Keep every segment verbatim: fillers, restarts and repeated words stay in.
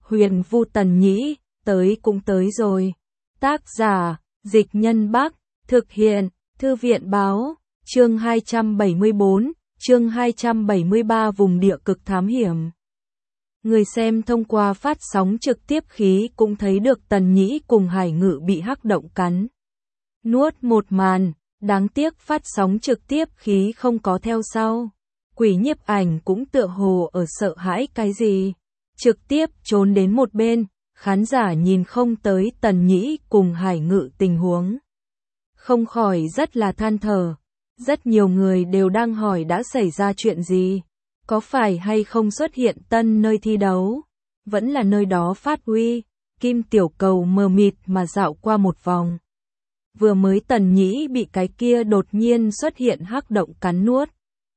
Huyền Vu Tần Nhĩ, tới cũng tới rồi. Tác giả, Dịch Nhân Bắc, thực hiện, Thư viện Báo, chương hai trăm bảy mươi bốn, chương hai trăm bảy mươi ba vùng địa cực thám hiểm. Người xem thông qua phát sóng trực tiếp khí cũng thấy được Tần Nhĩ cùng Hải Ngự bị hắc động cắn. Nuốt một màn, đáng tiếc phát sóng trực tiếp khí không có theo sau. Quỷ Nhiếp Ảnh cũng tựa hồ ở sợ hãi cái gì. Trực tiếp trốn đến một bên, khán giả nhìn không tới Tần Nhĩ cùng Hải Ngự tình huống. Không khỏi rất là than thở. Rất nhiều người đều đang hỏi đã xảy ra chuyện gì. Có phải hay không xuất hiện tân nơi thi đấu? Vẫn là nơi đó phát huy. Kim Tiểu Cầu mờ mịt mà dạo qua một vòng. Vừa mới Tần Nhĩ bị cái kia đột nhiên xuất hiện hắc động cắn nuốt.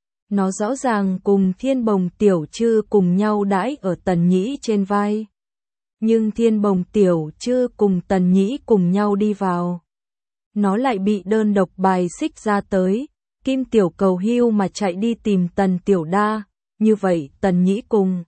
Nó rõ ràng cùng Thiên Bồng Tiểu Trư cùng nhau đãi ở Tần Nhĩ trên vai. Nhưng Thiên Bồng Tiểu Trư cùng Tần Nhĩ cùng nhau đi vào. Nó lại bị đơn độc bài xích ra tới. Kim Tiểu Cầu hưu mà chạy đi tìm Tần Tiểu Đa. Như vậy Tần Nhĩ cùng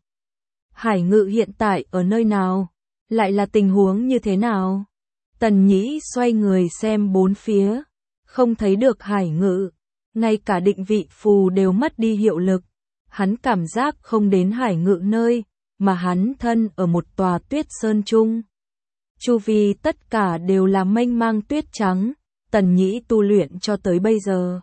Hải Ngự hiện tại ở nơi nào? Lại là tình huống như thế nào? Tần Nhĩ xoay người xem bốn phía. Không thấy được Hải Ngự. Ngay cả định vị phù đều mất đi hiệu lực. Hắn cảm giác không đến Hải Ngự nơi, mà hắn thân ở một tòa tuyết sơn trung. Chu vi tất cả đều là mênh mang tuyết trắng. Tần Nhĩ tu luyện cho tới bây giờ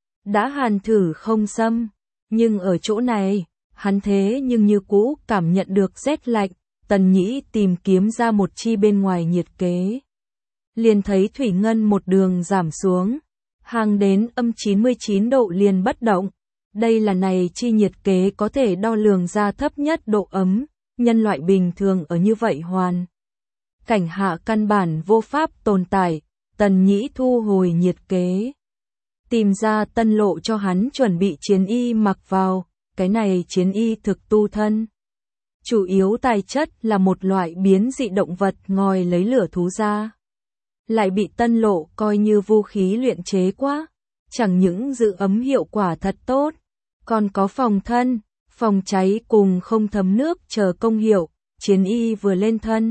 đã hàn thử không xâm. Nhưng ở chỗ này, hắn thế nhưng như cũ cảm nhận được rét lạnh. Tần Nhĩ tìm kiếm ra một chi bên ngoài nhiệt kế. Liền thấy thủy ngân một đường giảm xuống. Hàng đến âm chín mươi chín độ liền bất động. Đây là này chi nhiệt kế có thể đo lường ra thấp nhất độ ấm. Nhân loại bình thường ở như vậy hoàn cảnh hạ căn bản vô pháp tồn tại. Tần Nhĩ thu hồi nhiệt kế. Tìm ra tân lộ cho hắn chuẩn bị chiến y mặc vào. Cái này chiến y thực tu thân. Chủ yếu tài chất là một loại biến dị động vật ngòi lấy lửa thú ra. Lại bị tân lộ coi như vũ khí luyện chế quá. Chẳng những giữ ấm hiệu quả thật tốt. Còn có phòng thân, phòng cháy cùng không thấm nước chờ công hiệu. Chiến y vừa lên thân.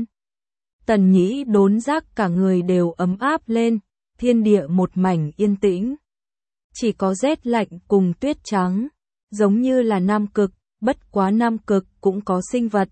Tần Nhĩ đốn giác cả người đều ấm áp lên. Thiên địa một mảnh yên tĩnh. Chỉ có rét lạnh cùng tuyết trắng. Giống như là Nam Cực, bất quá Nam Cực cũng có sinh vật.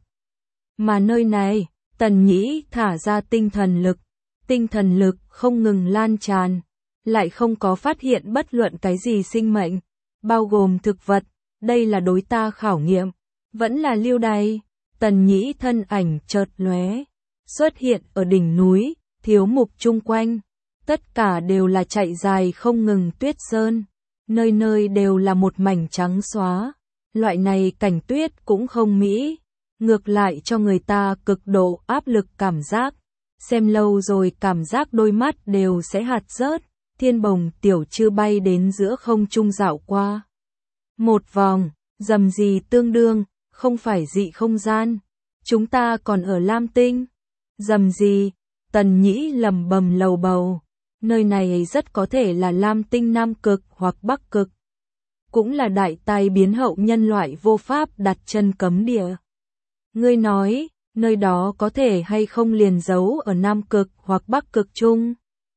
Mà nơi này, Tần Nhĩ thả ra tinh thần lực. Tinh thần lực không ngừng lan tràn. Lại không có phát hiện bất luận cái gì sinh mệnh. Bao gồm thực vật. Đây là đối ta khảo nghiệm. Vẫn là lưu đày. Tần Nhĩ thân ảnh chợt lóe. Xuất hiện ở đỉnh núi. Thiếu mục chung quanh. Tất cả đều là chạy dài không ngừng tuyết sơn. Nơi nơi đều là một mảnh trắng xóa. Loại này cảnh tuyết cũng không mỹ. Ngược lại cho người ta cực độ áp lực cảm giác. Xem lâu rồi cảm giác đôi mắt đều sẽ hạt rớt. Thiên Bồng Tiểu Trư bay đến giữa không trung dạo qua. Một vòng, dầm gì tương đương, không phải dị không gian. Chúng ta còn ở Lam Tinh. Dầm gì, Tần Nhĩ lầm bầm lầu bầu. Nơi này rất có thể là Lam Tinh Nam Cực hoặc Bắc Cực. Cũng là đại tai biến hậu nhân loại vô pháp đặt chân cấm địa. Ngươi nói, nơi đó có thể hay không liền giấu ở Nam Cực hoặc Bắc Cực chung.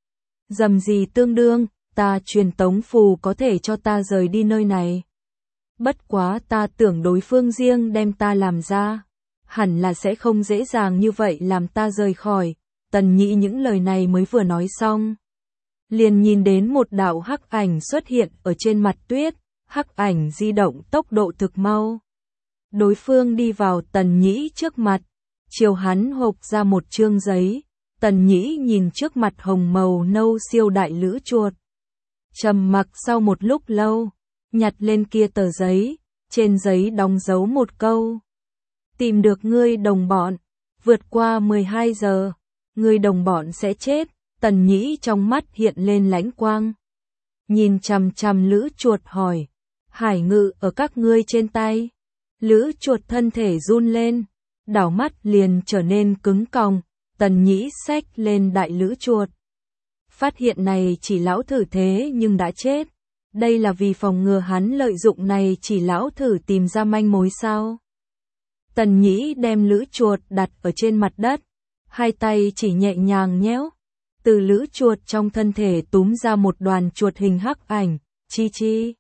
Dầm gì tương đương, ta truyền tống phù có thể cho ta rời đi nơi này. Bất quá ta tưởng đối phương riêng đem ta làm ra. Hẳn là sẽ không dễ dàng như vậy làm ta rời khỏi. Tần Nhĩ những lời này mới vừa nói xong. Liền nhìn đến một đạo hắc ảnh xuất hiện ở trên mặt tuyết. Hắc ảnh di động tốc độ thực mau. Đối phương đi vào Tần Nhĩ trước mặt. Chiều hắn hộp ra một chương giấy. Tần Nhĩ nhìn trước mặt hồng màu nâu siêu đại lữ chuột. Trầm mặc sau một lúc lâu. Nhặt lên kia tờ giấy. Trên giấy đóng dấu một câu. Tìm được ngươi đồng bọn. Vượt qua mười hai giờ. Ngươi đồng bọn sẽ chết. Tần Nhĩ trong mắt hiện lên lãnh quang. Nhìn chằm chằm lữ chuột hỏi. Hải Ngự ở các ngươi trên tay. Lữ chuột thân thể run lên. Đảo mắt liền trở nên cứng còng. Tần Nhĩ xách lên đại lữ chuột. Phát hiện này chỉ lão thử thế nhưng đã chết. Đây là vì phòng ngừa hắn lợi dụng này chỉ lão thử tìm ra manh mối sao. Tần Nhĩ đem lữ chuột đặt ở trên mặt đất, hai tay chỉ nhẹ nhàng nhéo. Từ lữ chuột trong thân thể túm ra một đoàn chuột hình hắc ảnh, chi chi.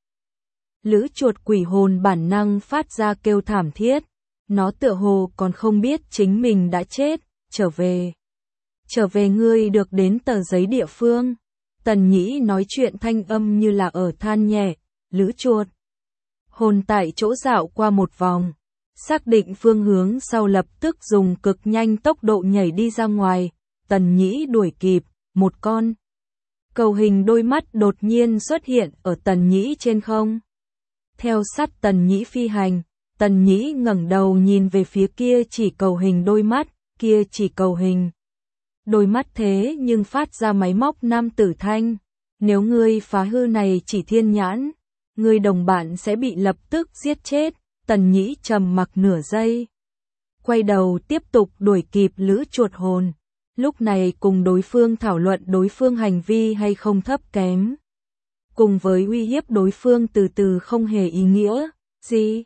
Lữ chuột quỷ hồn bản năng phát ra kêu thảm thiết, nó tựa hồ còn không biết chính mình đã chết, trở về. Trở về ngươi được đến tờ giấy địa phương. Tần Nhĩ nói chuyện thanh âm như là ở than nhẹ, lữ chuột. Hồn tại chỗ dạo qua một vòng, xác định phương hướng sau lập tức dùng cực nhanh tốc độ nhảy đi ra ngoài, Tần Nhĩ đuổi kịp, một con. Cầu hình đôi mắt đột nhiên xuất hiện ở Tần Nhĩ trên không. Theo sát Tần Nhĩ phi hành, Tần Nhĩ ngẩng đầu nhìn về phía kia chỉ cầu hình đôi mắt, kia chỉ cầu hình. Đôi mắt thế nhưng phát ra máy móc nam tử thanh. Nếu ngươi phá hư này chỉ thiên nhãn, ngươi đồng bạn sẽ bị lập tức giết chết. Tần Nhĩ trầm mặc nửa giây. Quay đầu tiếp tục đuổi kịp lữ chuột hồn. Lúc này cùng đối phương thảo luận đối phương hành vi hay không thấp kém. Cùng với uy hiếp đối phương từ từ không hề ý nghĩa. Gì?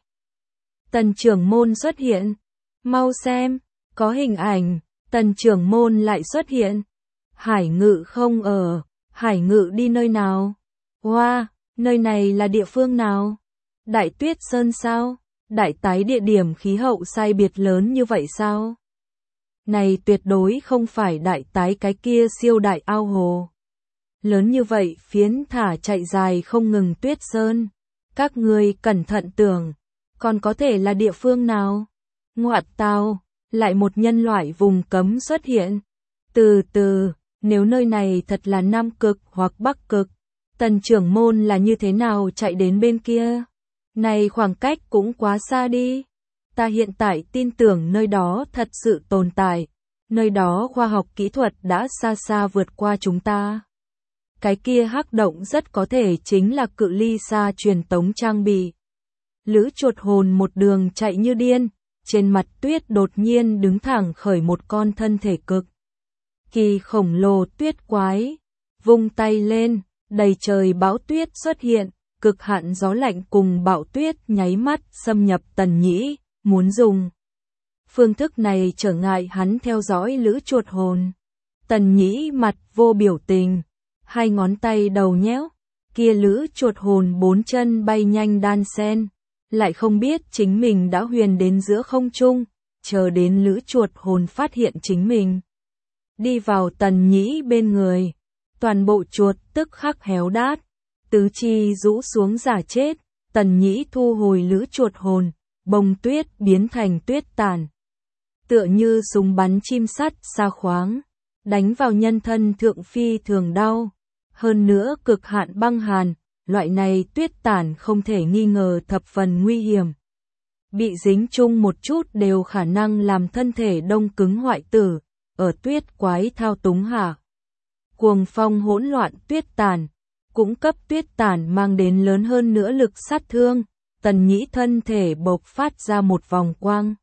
Tần trưởng môn xuất hiện. Mau xem, có hình ảnh. Tần trưởng môn lại xuất hiện. Hải Ngự không ở. Hải Ngự đi nơi nào? Wow, nơi này là địa phương nào? Đại Tuyết Sơn sao? Đại tái địa điểm khí hậu sai biệt lớn như vậy sao? Này tuyệt đối không phải đại tái cái kia siêu đại ao hồ. Lớn như vậy phiến thả chạy dài không ngừng Tuyết Sơn. Các ngươi cẩn thận tưởng, còn có thể là địa phương nào? Ngoạt tào, lại một nhân loại vùng cấm xuất hiện. Từ từ, nếu nơi này thật là Nam Cực hoặc Bắc Cực, Tần trưởng môn là như thế nào chạy đến bên kia? Này khoảng cách cũng quá xa đi. Ta hiện tại tin tưởng nơi đó thật sự tồn tại. Nơi đó khoa học kỹ thuật đã xa xa vượt qua chúng ta. Cái kia hắc động rất có thể chính là cự ly xa truyền tống trang bị. Lữ chuột hồn một đường chạy như điên, trên mặt tuyết đột nhiên đứng thẳng khởi một con thân thể cực kỳ khổng lồ tuyết quái, vung tay lên, đầy trời bão tuyết xuất hiện, cực hạn gió lạnh cùng bão tuyết nháy mắt xâm nhập Tần Nhĩ, muốn dùng phương thức này trở ngại hắn theo dõi lữ chuột hồn. Tần Nhĩ mặt vô biểu tình, hai ngón tay đầu nhéo, kia lữ chuột hồn bốn chân bay nhanh đan sen, lại không biết chính mình đã huyền đến giữa không trung, chờ đến lữ chuột hồn phát hiện chính mình. Đi vào Tần Nhĩ bên người, toàn bộ chuột tức khắc héo đát, tứ chi rũ xuống giả chết, Tần Nhĩ thu hồi lữ chuột hồn, bông tuyết biến thành tuyết tàn. Tựa như súng bắn chim sắt xa khoáng, đánh vào nhân thân thượng phi thường đau, hơn nữa cực hạn băng hàn, loại này tuyết tàn không thể nghi ngờ thập phần nguy hiểm. Bị dính chung một chút đều khả năng làm thân thể đông cứng hoại tử, ở tuyết quái thao túng hạ. Cuồng phong hỗn loạn tuyết tàn, cũng cấp tuyết tàn mang đến lớn hơn nữa lực sát thương, Tần Nhĩ thân thể bộc phát ra một vòng quang.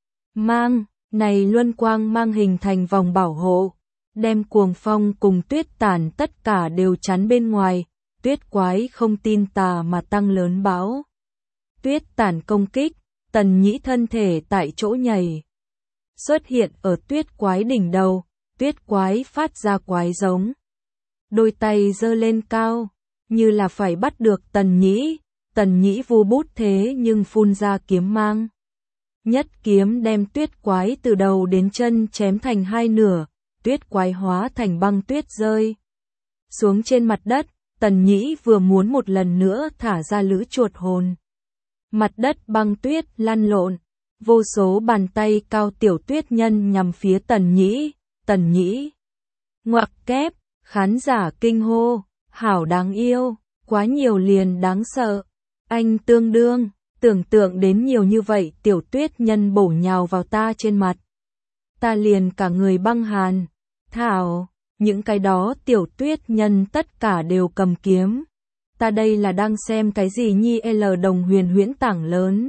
Mang, này luân quang mang hình thành vòng bảo hộ, đem cuồng phong cùng tuyết tàn tất cả đều chắn bên ngoài, tuyết quái không tin tà mà tăng lớn bão. Tuyết tàn công kích, Tần Nhĩ thân thể tại chỗ nhảy. Xuất hiện ở tuyết quái đỉnh đầu, tuyết quái phát ra quái giống. Đôi tay giơ lên cao, như là phải bắt được Tần Nhĩ, Tần Nhĩ vu bút thế nhưng phun ra kiếm mang. Nhất kiếm đem tuyết quái từ đầu đến chân chém thành hai nửa, tuyết quái hóa thành băng tuyết rơi xuống trên mặt đất. Tần Nhĩ vừa muốn một lần nữa thả ra lữ chuột hồn. Mặt đất băng tuyết lăn lộn, vô số bàn tay cao tiểu tuyết nhân nhằm phía Tần Nhĩ, Tần Nhĩ. Ngoặc kép, khán giả kinh hô, hảo đáng yêu, quá nhiều liền đáng sợ. Anh tương đương, tưởng tượng đến nhiều như vậy tiểu tuyết nhân bổ nhào vào ta trên mặt. Ta liền cả người băng hàn. Thảo, những cái đó tiểu tuyết nhân tất cả đều cầm kiếm. Ta đây là đang xem cái gì nhi L đồng huyền huyễn tảng lớn.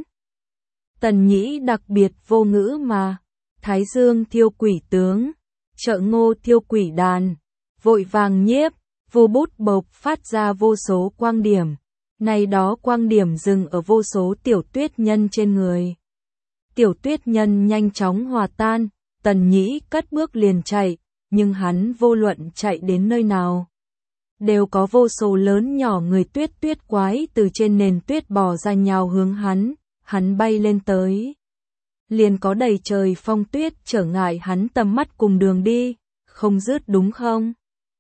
Tần Nhĩ đặc biệt vô ngữ mà. Thái Dương thiêu quỷ tướng, Trợ Ngô thiêu quỷ đàn, vội vàng nhiếp, vô bút bộc phát ra vô số quang điểm. Này đó quang điểm dừng ở vô số tiểu tuyết nhân trên người. Tiểu Tuyết Nhân nhanh chóng hòa tan, Tần Nhĩ cất bước liền chạy, nhưng hắn vô luận chạy đến nơi nào. Đều có vô số lớn nhỏ người tuyết tuyết quái từ trên nền tuyết bò ra nhào hướng hắn, hắn bay lên tới. Liền có đầy trời phong tuyết trở ngại hắn tầm mắt cùng đường đi, không dứt đúng không?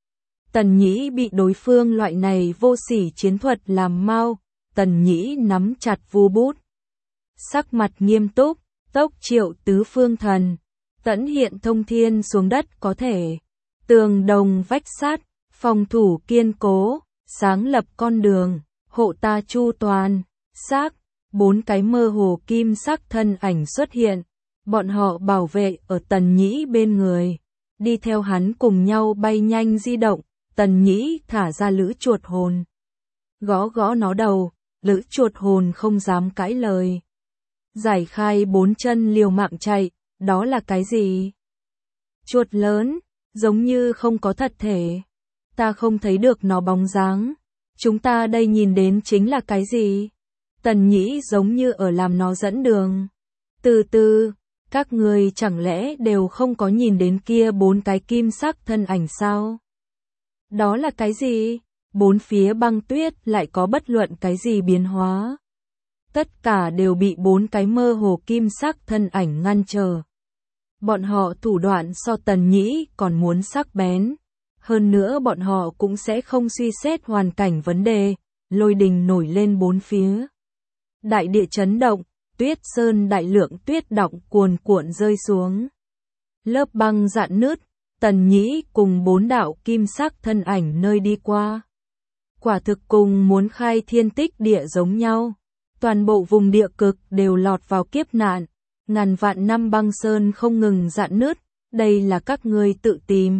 Tần Nhĩ bị đối phương loại này vô sỉ chiến thuật làm mau, Tần Nhĩ nắm chặt vu bút. Sắc mặt nghiêm túc, tốc triệu tứ phương thần, tẫn hiện thông thiên xuống đất có thể. Tường đồng vách sát, phòng thủ kiên cố, sáng lập con đường, hộ ta chu toàn, xác. Bốn cái mơ hồ kim sắc thân ảnh xuất hiện, bọn họ bảo vệ ở Tần Nhĩ bên người, đi theo hắn cùng nhau bay nhanh di động, Tần Nhĩ thả ra lữ chuột hồn. Gõ gõ nó đầu, lữ chuột hồn không dám cãi lời. Giải khai bốn chân liều mạng chạy, đó là cái gì? Chuột lớn, giống như không có thật thể. Ta không thấy được nó bóng dáng. Chúng ta đây nhìn đến chính là cái gì? Tần Nhĩ giống như ở làm nó dẫn đường. Từ từ, các người chẳng lẽ đều không có nhìn đến kia bốn cái kim sắc thân ảnh sao? Đó là cái gì? Bốn phía băng tuyết lại có bất luận cái gì biến hóa. Tất cả đều bị bốn cái mơ hồ kim sắc thân ảnh ngăn trở. Bọn họ thủ đoạn so Tần Nhĩ còn muốn sắc bén. Hơn nữa bọn họ cũng sẽ không suy xét hoàn cảnh vấn đề, lôi đình nổi lên bốn phía. Đại địa chấn động, tuyết sơn đại lượng tuyết đọng cuồn cuộn rơi xuống. Lớp băng rạn nứt, Tần Nhĩ cùng bốn đạo kim sắc thân ảnh nơi đi qua. Quả thực cùng muốn khai thiên tích địa giống nhau. Toàn bộ vùng địa cực đều lọt vào kiếp nạn. Ngàn vạn năm băng sơn không ngừng rạn nứt, đây là các ngươi tự tìm.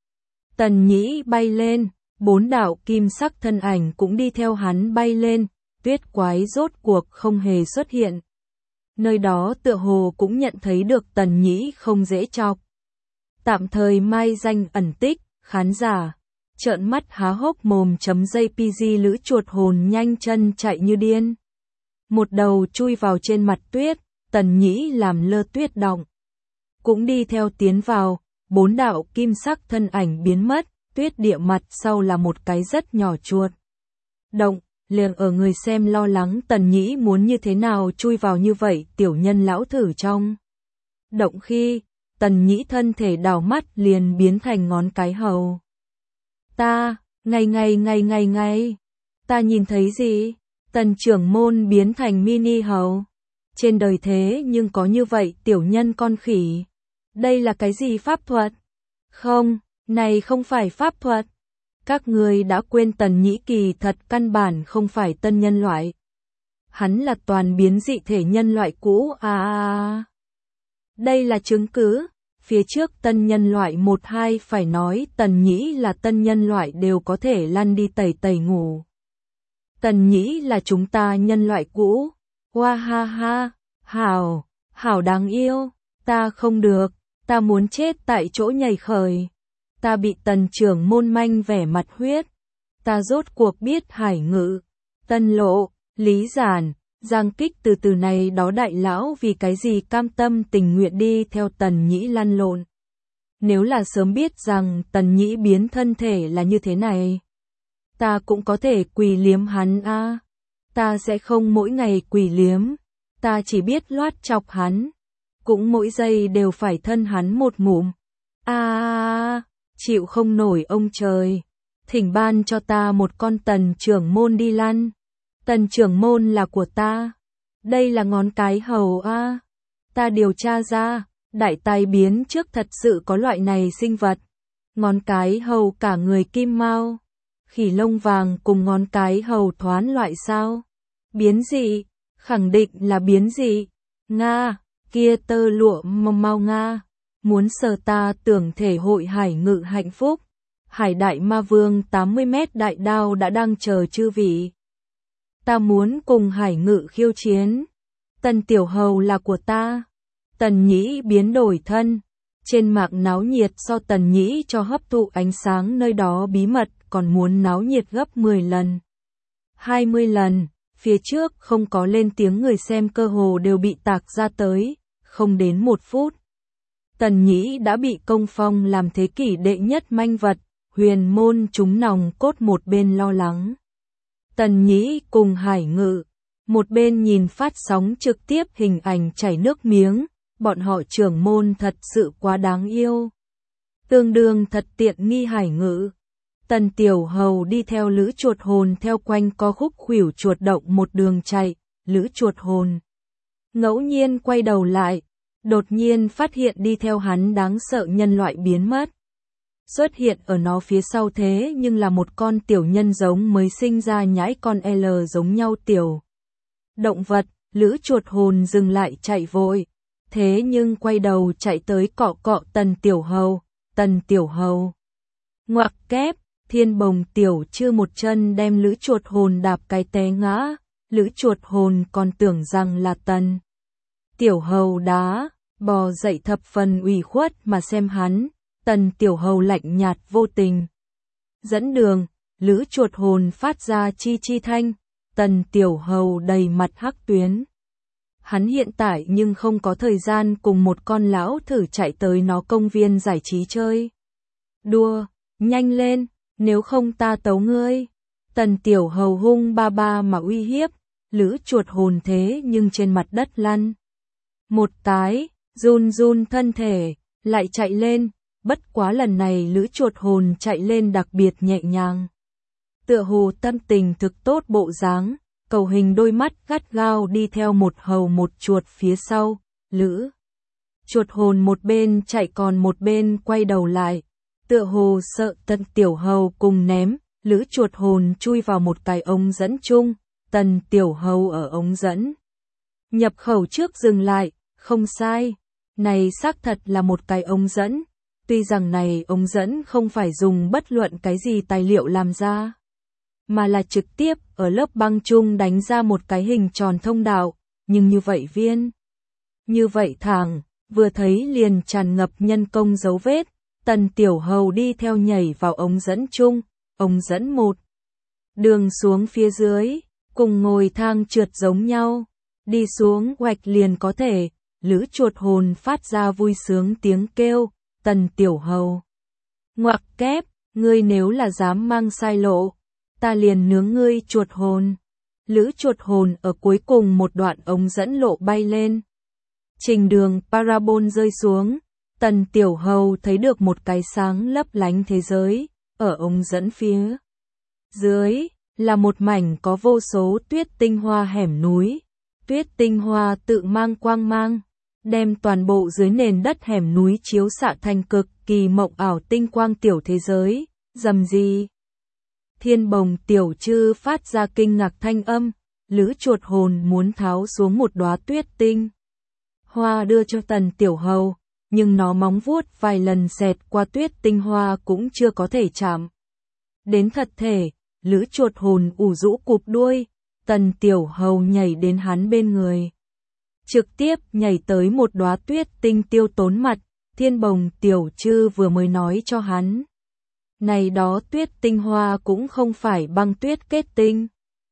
Tần Nhĩ bay lên, bốn đạo kim sắc thân ảnh cũng đi theo hắn bay lên. Tuyết quái rốt cuộc không hề xuất hiện. Nơi đó tựa hồ cũng nhận thấy được Tần Nhĩ không dễ chọc. Tạm thời mai danh ẩn tích, khán giả trợn mắt há hốc mồm chấm jay pê giê lữ chuột hồn nhanh chân chạy như điên. Một đầu chui vào trên mặt tuyết, Tần Nhĩ làm lơ tuyết đọng. Cũng đi theo tiến vào, bốn đạo kim sắc thân ảnh biến mất, tuyết địa mặt sau là một cái rất nhỏ chuột. Động. Liền ở người xem lo lắng Tần Nhĩ muốn như thế nào chui vào như vậy tiểu nhân lão thử trong. Động khi, Tần Nhĩ thân thể đảo mắt liền biến thành ngón cái hầu. Ta, ngay ngay ngay ngay ngay, ta nhìn thấy gì? Tần trưởng môn biến thành mini hầu. Trên đời thế nhưng có như vậy tiểu nhân con khỉ. Đây là cái gì pháp thuật? Không, này không phải pháp thuật. Các người đã quên Tần Nhĩ kỳ thật căn bản không phải tân nhân loại. Hắn là toàn biến dị thể nhân loại cũ à. Đây là chứng cứ. Phía trước tân nhân loại một hai phải nói Tần Nhĩ là tân nhân loại đều có thể lăn đi tẩy tẩy ngủ. Tần Nhĩ là chúng ta nhân loại cũ. Hoa ha ha, hảo, hảo đáng yêu. Ta không được, ta muốn chết tại chỗ nhảy khởi. Ta bị Tần trưởng môn manh vẻ mặt huyết. Ta rốt cuộc biết hải ngữ. Tân lộ, lý giản, giang kích từ từ này đó đại lão vì cái gì cam tâm tình nguyện đi theo Tần Nhĩ lăn lộn. Nếu là sớm biết rằng Tần Nhĩ biến thân thể là như thế này. Ta cũng có thể quỳ liếm hắn a. À. Ta sẽ không mỗi ngày quỳ liếm. Ta chỉ biết loát chọc hắn. Cũng mỗi giây đều phải thân hắn một ngụm. A à, chịu không nổi ông trời. Thỉnh ban cho ta một con Tần trưởng môn đi lăn. Tần trưởng môn là của ta. Đây là ngón cái hầu a. À. Ta điều tra ra, đại tai biến trước thật sự có loại này sinh vật. Ngón cái hầu cả người kim mao. Khỉ lông vàng cùng ngón cái hầu thoán loại sao? Biến dị, khẳng định là biến dị. Nga, kia tơ lụa mau Nga. Muốn sờ ta tưởng thể hội hải ngự hạnh phúc. Hải đại ma vương tám mươi mét đại đao đã đang chờ chư vị. Ta muốn cùng hải ngự khiêu chiến. Tần tiểu hầu là của ta. Tần Nhĩ biến đổi thân. Trên mạng náo nhiệt so Tần Nhĩ cho hấp thụ ánh sáng nơi đó bí mật còn muốn náo nhiệt gấp mười lần. hai mươi lần. Phía trước không có lên tiếng người xem cơ hồ đều bị tạc ra tới. không đến một phút. Tần Nhĩ đã bị công phong làm thế kỷ đệ nhất manh vật, huyền môn chúng nòng cốt một bên lo lắng. Tần Nhĩ cùng Hải Ngự, một bên nhìn phát sóng trực tiếp hình ảnh chảy nước miếng, bọn họ trưởng môn thật sự quá đáng yêu. Tương đương thật tiện nghi Hải Ngự. Tần Tiểu Hầu đi theo Lữ Chuột Hồn theo quanh co khúc khuỷu chuột động một đường chạy, Lữ Chuột Hồn ngẫu nhiên quay đầu lại, đột nhiên phát hiện đi theo hắn đáng sợ nhân loại biến mất. Xuất hiện ở nó phía sau thế nhưng là một con tiểu nhân giống mới sinh ra nhãi con L giống nhau tiểu động vật. Lữ Chuột Hồn dừng lại chạy vội, thế nhưng quay đầu chạy tới cọ cọ Tần Tiểu Hầu. Tần Tiểu Hầu ngoặc kép, Thiên Bồng Tiểu Chư một chân đem Lữ Chuột Hồn đạp cái té ngã. Lữ Chuột Hồn còn tưởng rằng là Tần Tiểu Hầu đá, bò dậy thập phần ủy khuất mà xem hắn. Tần Tiểu Hầu lạnh nhạt vô tình dẫn đường, Lữ Chuột Hồn phát ra chi chi thanh. Tần Tiểu Hầu đầy mặt hắc tuyến. Hắn hiện tại nhưng không có thời gian cùng một con lão thử chạy tới nó công viên giải trí chơi đua, nhanh lên, nếu không ta tấu ngươi. Tần Tiểu Hầu hung ba ba mà uy hiếp, Lữ Chuột Hồn thế nhưng trên mặt đất lăn một cái, run run thân thể, lại chạy lên. Bất quá lần này Lữ Chuột Hồn chạy lên đặc biệt nhẹ nhàng, tựa hồ tâm tình thực tốt bộ dáng, cầu hình đôi mắt gắt gao đi theo một hầu một chuột phía sau. Lữ Chuột Hồn một bên chạy còn một bên quay đầu lại, tựa hồ sợ Tần Tiểu Hầu cùng ném. Lữ Chuột Hồn chui vào một cái ống dẫn chung, Tần Tiểu Hầu ở ống dẫn nhập khẩu trước dừng lại. Không sai, này xác thật là một cái ống dẫn. Tuy rằng này ống dẫn không phải dùng bất luận cái gì tài liệu làm ra, mà là trực tiếp ở lớp băng chung đánh ra một cái hình tròn thông đạo, nhưng như vậy viên, như vậy thẳng, vừa thấy liền tràn ngập nhân công dấu vết. Tần Tiểu Hầu đi theo nhảy vào ống dẫn chung, ống dẫn một đường xuống phía dưới, cùng ngồi thang trượt giống nhau, đi xuống hoạch liền có thể. Lữ Chuột Hồn phát ra vui sướng tiếng kêu. Tần Tiểu Hầu ngoặc kép, ngươi nếu là dám mang sai lộ, ta liền nướng ngươi chuột hồn. Lữ Chuột Hồn ở cuối cùng một đoạn ống dẫn lộ bay lên. Trình đường parabol rơi xuống, Tần Tiểu Hầu thấy được một cái sáng lấp lánh thế giới, ở ống dẫn phía dưới là một mảnh có vô số tuyết tinh hoa hẻm núi. Tuyết tinh hoa tự mang quang mang, đem toàn bộ dưới nền đất hẻm núi chiếu xạ thành cực kỳ mộng ảo tinh quang tiểu thế giới. Rầm gì? Thiên Bồng Tiểu Chư phát ra kinh ngạc thanh âm. Lữ Chuột Hồn muốn tháo xuống một đóa tuyết tinh hoa đưa cho Tần Tiểu Hầu, nhưng nó móng vuốt vài lần xẹt qua tuyết tinh hoa cũng chưa có thể chạm đến thật thể. Lữ Chuột Hồn ủ rũ cụp đuôi, Tần Tiểu Hầu nhảy đến hắn bên người, trực tiếp nhảy tới một đóa tuyết tinh tiêu tốn mặt. Thiên Bồng Tiểu Chư vừa mới nói cho hắn, này đó tuyết tinh hoa cũng không phải băng tuyết kết tinh,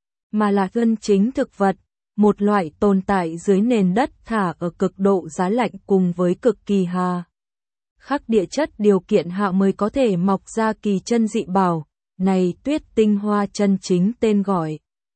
mà là gân chính thực vật, một loại tồn tại dưới nền đất thả ở cực độ giá lạnh cùng với cực kỳ hà khắc địa chất điều kiện hạ mới có thể mọc ra kỳ chân dị bảo. Này tuyết tinh hoa chân chính tên gọi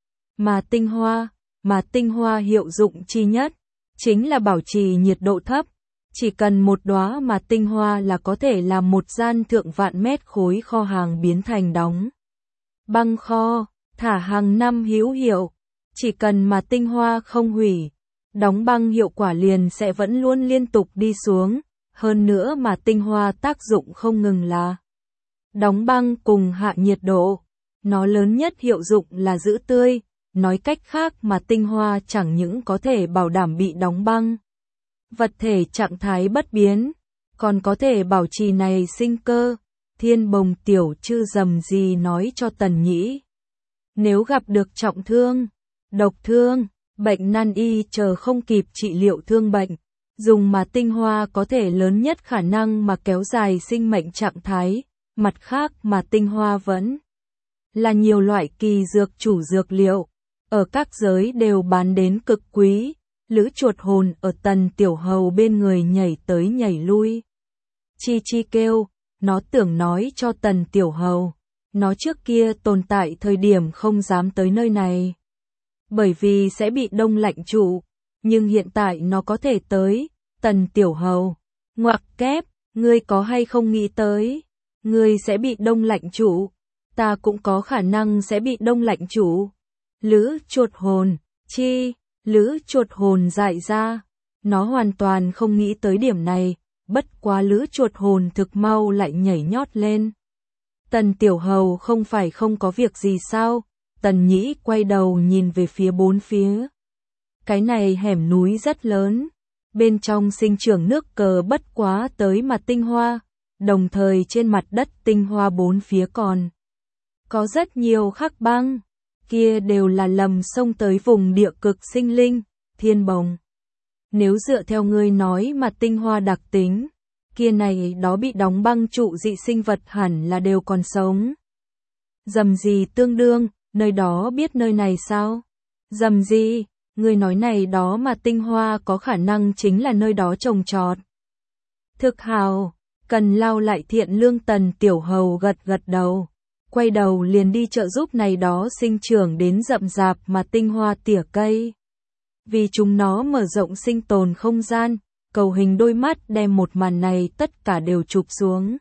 mà tinh hoa, mà tinh hoa hiệu dụng chi nhất chính là bảo trì nhiệt độ thấp. Chỉ cần một đóa mà tinh hoa là có thể làm một gian thượng vạn mét khối kho hàng biến thành đóng băng kho, thả hàng năm hữu hiệu. Chỉ cần mà tinh hoa không hủy, đóng băng hiệu quả liền sẽ vẫn luôn liên tục đi xuống. Hơn nữa mà tinh hoa tác dụng không ngừng là đóng băng cùng hạ nhiệt độ. Nó lớn nhất hiệu dụng là giữ tươi. Nói cách khác mà tinh hoa chẳng những có thể bảo đảm bị đóng băng vật thể trạng thái bất biến, còn có thể bảo trì này sinh cơ. Thiên Bồng Tiểu Chư rầm gì nói cho Tần Nhĩ, nếu gặp được trọng thương, độc thương, bệnh nan y chờ không kịp trị liệu thương bệnh, dùng mà tinh hoa có thể lớn nhất khả năng mà kéo dài sinh mệnh trạng thái. Mặt khác mà tinh hoa vẫn là nhiều loại kỳ dược chủ dược liệu, ở các giới đều bán đến cực quý. Lữ chuột hồn ở Tần Tiểu Hầu bên người nhảy tới nhảy lui. Chi chi kêu, nó tưởng nói cho Tần Tiểu Hầu. Nó trước kia tồn tại thời điểm không dám tới nơi này. Bởi vì sẽ bị đông lạnh trụ. Nhưng hiện tại nó có thể tới. Tần Tiểu Hầu. Ngoặc kép, ngươi có hay không nghĩ tới? Ngươi sẽ bị đông lạnh trụ. Ta cũng có khả năng sẽ bị đông lạnh trụ. Lữ chuột hồn. Chi, Lữ chuột hồn dại ra. Nó hoàn toàn không nghĩ tới điểm này. Bất quá Lữ chuột hồn thực mau lại nhảy nhót lên. Tần Tiểu Hầu không phải không có việc gì sao? Tần Nhĩ quay đầu nhìn về phía bốn phía. Cái này hẻm núi rất lớn. Bên trong sinh trưởng nước cờ bất quá tới mặt tinh hoa. Đồng thời trên mặt đất tinh hoa bốn phía còn có rất nhiều khắc băng. Kia đều là lầm sông tới vùng địa cực sinh linh, thiên bồng. Nếu dựa theo ngươi nói mà tinh hoa đặc tính, kia này đó bị đóng băng trụ dị sinh vật hẳn là đều còn sống. Dầm gì tương đương, nơi đó biết nơi này sao? Dầm gì, ngươi nói này đó mà tinh hoa có khả năng chính là nơi đó trồng trọt. Thực hào, cần lao lại thiện lương. Tần Tiểu Hầu gật gật đầu. Quay đầu liền đi trợ giúp này đó sinh trưởng đến rậm rạp mà tinh hoa tỉa cây. Vì chúng nó mở rộng sinh tồn không gian, cầu hình đôi mắt đem một màn này tất cả đều chụp xuống.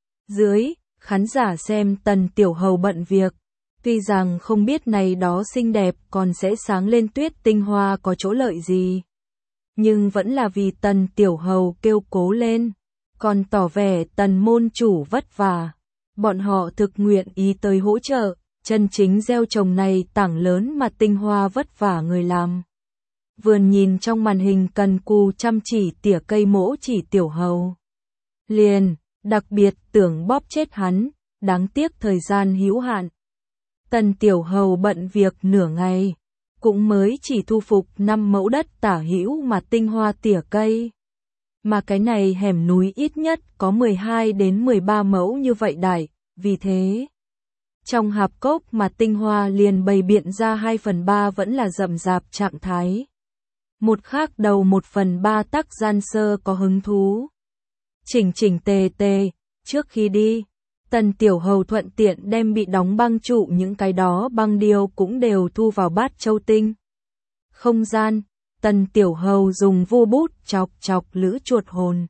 Dưới, khán giả xem Tần Tiểu Hầu bận việc. Tuy rằng không biết này đó xinh đẹp còn sẽ sáng lên tuyết tinh hoa có chỗ lợi gì. Nhưng vẫn là vì Tần Tiểu Hầu kêu cố lên. Còn tỏ vẻ Tần môn chủ vất vả. Bọn họ thực nguyện ý tới hỗ trợ, chân chính gieo trồng này tảng lớn mà tinh hoa vất vả người làm. Vườn nhìn trong màn hình cần cù chăm chỉ tỉa cây mỗ chỉ Tiểu Hầu. Liền, đặc biệt tưởng bóp chết hắn, đáng tiếc thời gian hữu hạn. Tần Tiểu Hầu bận việc nửa ngày, cũng mới chỉ thu phục năm mẫu đất tả hữu mà tinh hoa tỉa cây. Mà cái này hẻm núi ít nhất có mười hai đến mười ba mẫu như vậy đại, vì thế trong hạp cốc mà tinh hoa liền bày biện ra hai phần ba vẫn là rậm rạp trạng thái. Một khác đầu một phần ba tắc gian sơ có hứng thú. Chỉnh chỉnh tề tề, trước khi đi, Tần Tiểu Hầu thuận tiện đem bị đóng băng trụ những cái đó băng điêu cũng đều thu vào bát châu tinh. Không gian. Tần Tiểu Hầu dùng vu bút chọc chọc Lữ chuột hồn.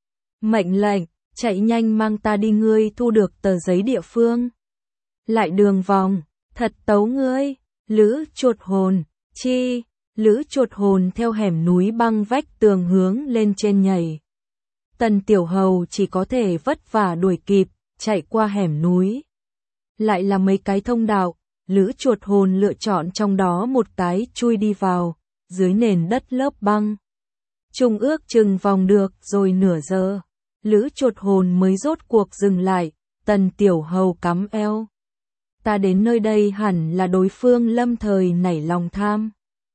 Mệnh lệnh, chạy nhanh mang ta đi, ngươi thu được tờ giấy địa phương. Lại đường vòng, thật tấu ngươi. Lữ chuột hồn, chi, Lữ chuột hồn theo hẻm núi băng vách tường hướng lên trên nhảy. Tần Tiểu Hầu chỉ có thể vất vả đuổi kịp, chạy qua hẻm núi. Lại là mấy cái thông đạo, Lữ chuột hồn lựa chọn trong đó một cái chui đi vào. Dưới nền đất lớp băng. Trung ước chừng vòng được rồi nửa giờ. Lữ chuột hồn mới rốt cuộc dừng lại. Tần Tiểu Hầu cắm eo. Ta đến nơi đây hẳn là đối phương lâm thời nảy lòng tham.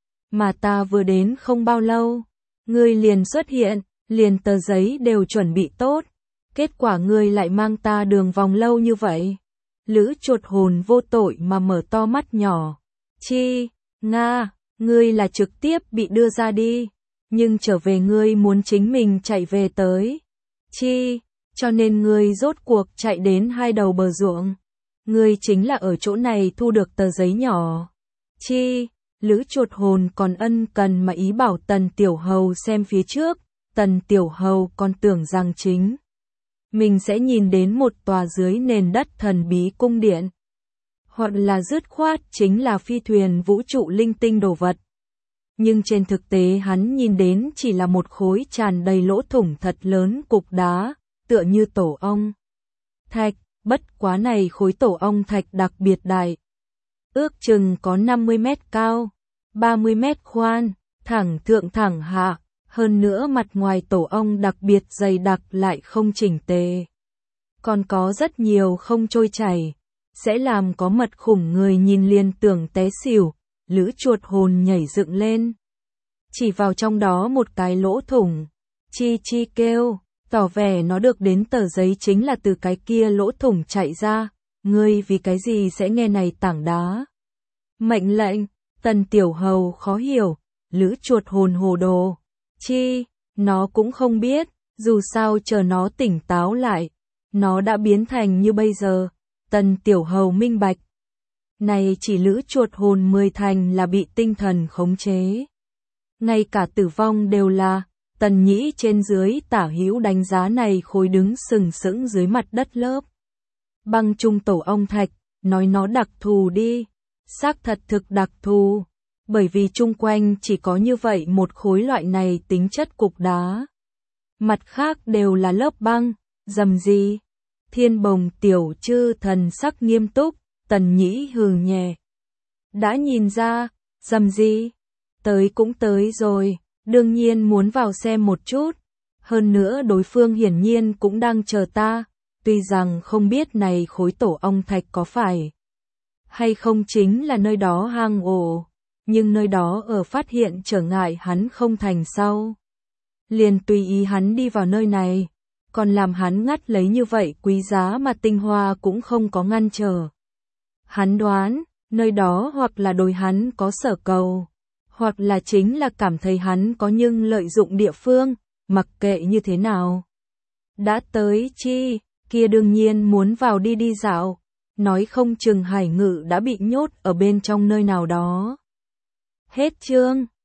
Mà ta vừa đến không bao lâu. Ngươi liền xuất hiện, liền tờ giấy đều chuẩn bị tốt. Kết quả ngươi lại mang ta đường vòng lâu như vậy. Lữ chuột hồn vô tội mà mở to mắt nhỏ. Chi, Nga. Ngươi là trực tiếp bị đưa ra đi, nhưng trở về ngươi muốn chính mình chạy về tới. Chi, cho nên ngươi rốt cuộc chạy đến hai đầu bờ ruộng. Ngươi chính là ở chỗ này thu được tờ giấy nhỏ. Chi, Lữ chuột hồn còn ân cần mà ý bảo Tần Tiểu Hầu xem phía trước. Tần Tiểu Hầu còn tưởng rằng chính mình sẽ nhìn đến một tòa dưới nền đất thần bí cung điện. Hoặc là dứt khoát chính là phi thuyền vũ trụ linh tinh đồ vật. Nhưng trên thực tế hắn nhìn đến chỉ là một khối tràn đầy lỗ thủng thật lớn cục đá, tựa như tổ ong thạch, bất quá này khối tổ ong thạch đặc biệt đại. Ước chừng có năm mươi mét cao, ba mươi mét khoan, thẳng thượng thẳng hạ, hơn nữa mặt ngoài tổ ong đặc biệt dày đặc lại không chỉnh tề. Còn có rất nhiều không trôi chảy. Sẽ làm có mật khủng người nhìn liền tưởng té xỉu. Lữ chuột hồn nhảy dựng lên. Chỉ vào trong đó một cái lỗ thủng. Chi chi kêu, tỏ vẻ nó được đến tờ giấy chính là từ cái kia lỗ thủng chạy ra. Ngươi vì cái gì sẽ nghe này tảng đá? Mệnh lệnh, Tần Tiểu Hầu khó hiểu. lữ chuột hồn hồ đồ. Chi, nó cũng không biết, dù sao chờ nó tỉnh táo lại, nó đã biến thành như bây giờ. Tần Tiểu Hầu minh bạch. Này chỉ lữ chuột hồn mười thành là bị tinh thần khống chế. Ngay cả tử vong đều là, Tần Nhĩ trên dưới tả hữu đánh giá này khối đứng sừng sững dưới mặt đất lớp. Băng trung tổ ong thạch, nói nó đặc thù đi, xác thật thực đặc thù, bởi vì chung quanh chỉ có như vậy một khối loại này tính chất cục đá. Mặt khác đều là lớp băng, dầm gì? Thiên Bồng tiểu chư thần sắc nghiêm túc, Tần Nhĩ hừ nhẹ. Đã nhìn ra, dầm gì? Tới cũng tới rồi, đương nhiên muốn vào xem một chút. Hơn nữa đối phương hiển nhiên cũng đang chờ ta, tuy rằng không biết này khối tổ ong thạch có phải hay không chính là nơi đó hang ổ, nhưng nơi đó ở phát hiện trở ngại hắn không thành sau. Liền tùy ý hắn đi vào nơi này, còn làm hắn ngắt lấy như vậy quý giá mà tinh hoa cũng không có ngăn trở. Hắn đoán, nơi đó hoặc là đối hắn có sở cầu, hoặc là chính là cảm thấy hắn có nhưng lợi dụng địa phương, mặc kệ như thế nào. Đã tới chi, kia đương nhiên muốn vào đi đi dạo, nói không chừng Hải Ngự đã bị nhốt ở bên trong nơi nào đó. Hết chương.